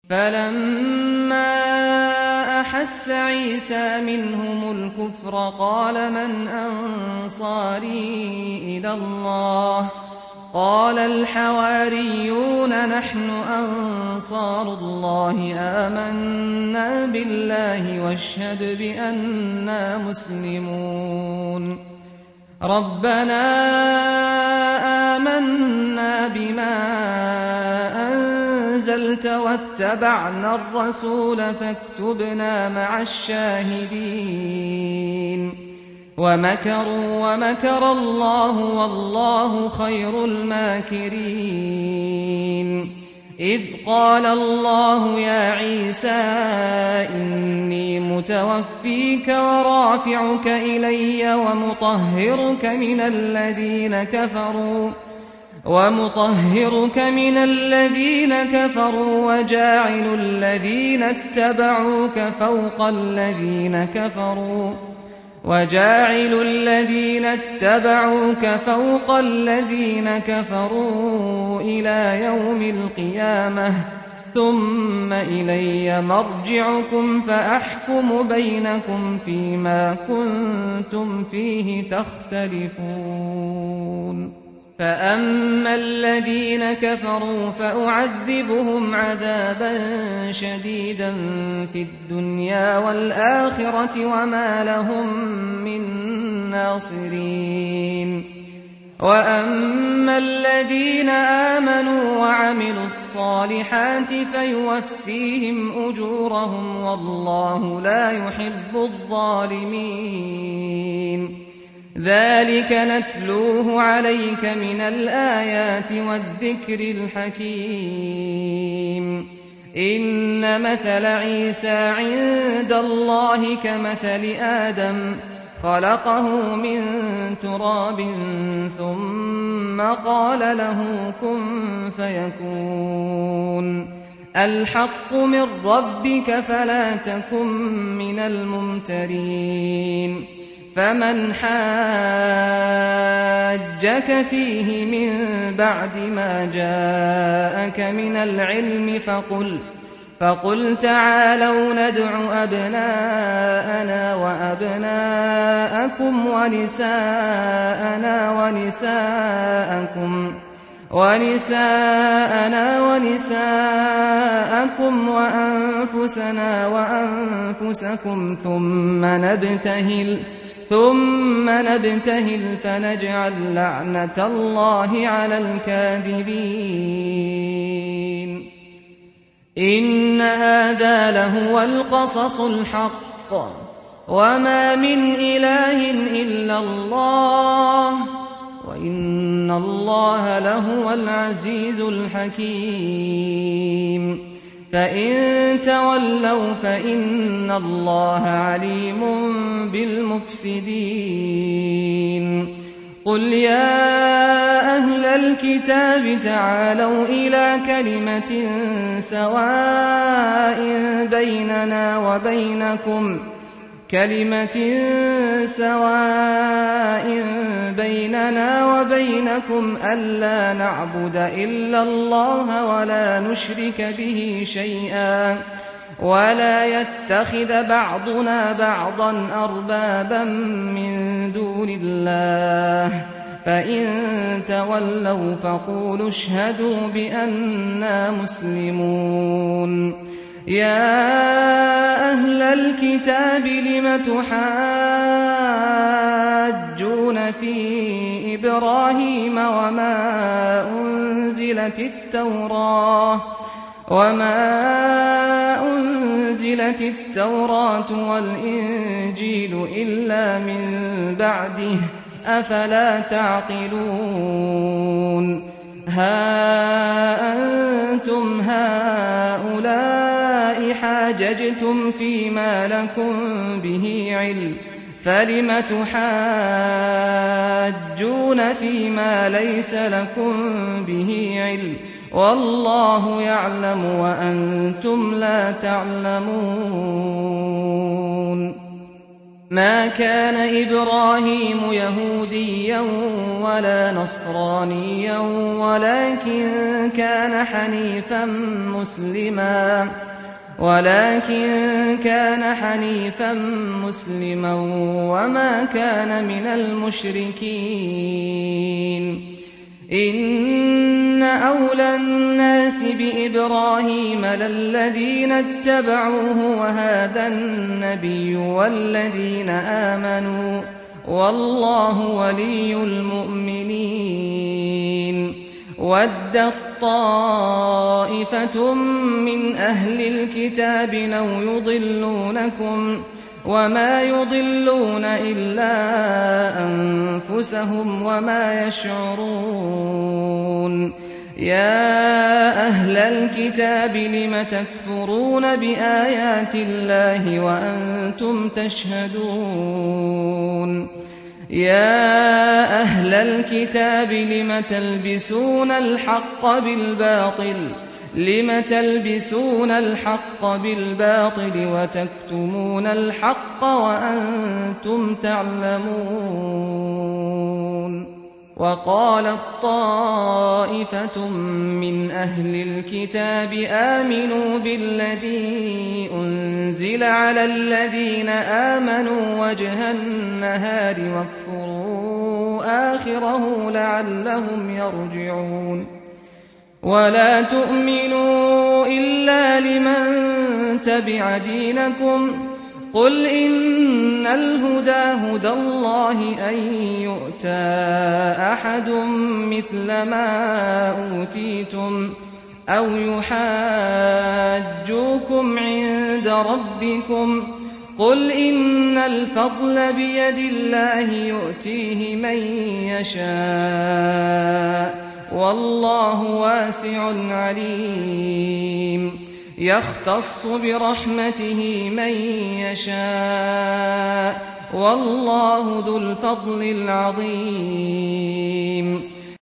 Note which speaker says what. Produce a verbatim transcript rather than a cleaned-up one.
Speaker 1: فلما أحس عيسى منهم الكفر قال من أنصاري إلى الله قال الحواريون نحن أنصار الله آمنا بالله واشهد بأننا مسلمون ربنا آمنا بما أنزلت واتبعنا الرسول فاكتبنا مع الشاهدين ومكروا ومكر الله والله خير الماكرين إذ قال الله يا عيسى إني متوفيك ورافعك إلي ومطهرك من الذين كفروا ومطهرك من الذين كفروا وجاعل الذين اتبعوك فوق الذين كفروا وجاعل الذين اتبعوك فوق الذين كفروا إلى يوم القيامة ثم إلي مرجعكم فأحكم بينكم فيما كنتم فيه تختلفون فأما الذين كفروا فأعذبهم عذابا شديدا في الدنيا والآخرة وما لهم من ناصرين وأما الذين آمنوا وعملوا الصالحات فيوفيهم أجورهم والله لا يحب الظالمين ذلك نتلوه عليك من الآيات والذكر الحكيم إن مثل عيسى عند الله كمثل آدم خلقه من تراب ثم قال له كن فيكون الحق من ربك فلا تكن من الممترين فمن حاجك فيه من بعد ما جاءك من العلم فقل فقل تعالوا ندع أبناءنا وأبناءكم ونساءنا ونساءكم ونساءنا ونساءكم وأنفسنا وأنفسكم ثم نبتهل ثم نبتهل فنجعل لعنة الله على الكاذبين إن هذا لهو القصص الحق وما من إله إلا الله وإن الله لهو العزيز الحكيم فإن تولوا فإن الله عليم بالمفسدين قل يا أهل الكتاب تعالوا إلى كلمة سواء بيننا وبينكم كلمة سواء بيننا وبينكم ألا نعبد إلا الله ولا نشرك به شيئا ولا يتخذ بعضنا بعضا أربابا من دون الله فإن تولوا فقولوا اشهدوا بأننا مسلمون يا أهل الكتاب لم تحاجون في إبراهيم وما أنزلت التوراة وما أنزلت التوراة والإنجيل إلا من بعده أفلا تعقلون ها أنتم هؤلاء حاججتم فيما لكم به علم فلم تحاجون فيما ليس لكم به علم والله يعلم وأنتم لا تعلمون ما كان إبراهيم يهوديا ولا نصرانيا ولكن كان حنيفا مسلما ولكن كان حنيفا مسلما وما كان من المشركين إن أولى الناس بإبراهيم للذين اتبعوه وهذا النبي والذين آمنوا والله ولي المؤمنين ودت طائفة من أهل الكتاب لو يضلونكم وما يضلون إلا أنفسهم وما يشعرون يا أهل الكتاب لم تكفرون بآيات الله وأنتم تشهدون يا أهل الكتاب لم تلبسون الحق بالباطل لم تلبسون الحق بالباطل وتكتمون الحق وأنتم تعلمون وقالت طائفة من أهل الكتاب آمنوا بالذي أنزل على الذين آمنوا وجه النهار واكفروا آخره لعلهم يرجعون ولا تؤمنوا إلا لمن تبع دينكم قل إن الهدى هدى الله أن يؤتى أحد مثل ما أوتيتم أو يحاجوكم عند ربكم قل إن الفضل بيد الله يؤتيه من يشاء والله واسع عليم يختص برحمته من يشاء والله ذو الفضل العظيم